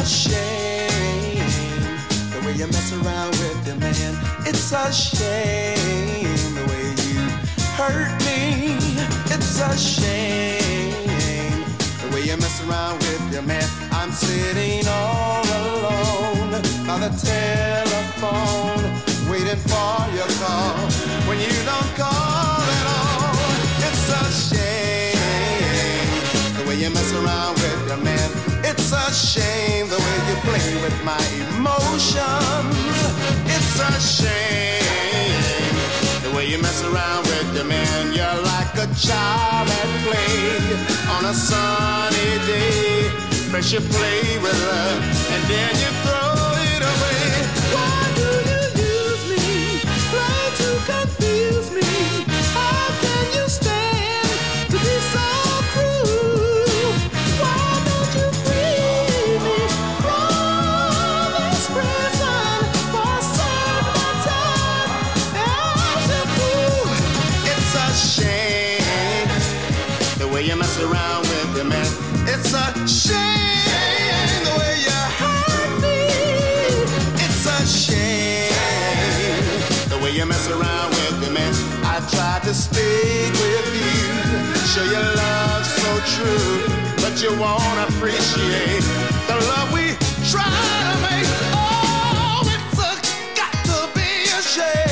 a shame the way you mess around with your man. It's a shame the way you hurt me. It's a shame the way you mess around with your man. I'm sitting all alone by the telephone, waiting for your call when you don't call at all. It's a shame the way you mess around with your man. It's a shame the way you play with my emotions. It's a shame the way you mess around with your man. You're like a child at play on a sunny day. First you play with love and then you throw it away. Why do you use me? Try to confuse me. How can you stand to be so cruel? Why don't you free me from this prison for certain time as a fool? It's a shame the way you mess around with your man. It's a shame the way you hurt me. It's a shame the way you mess around with me, man. I tried to speak with you, show your love so true, but you won't appreciate the love we try to make. Oh, it's got to be a shame.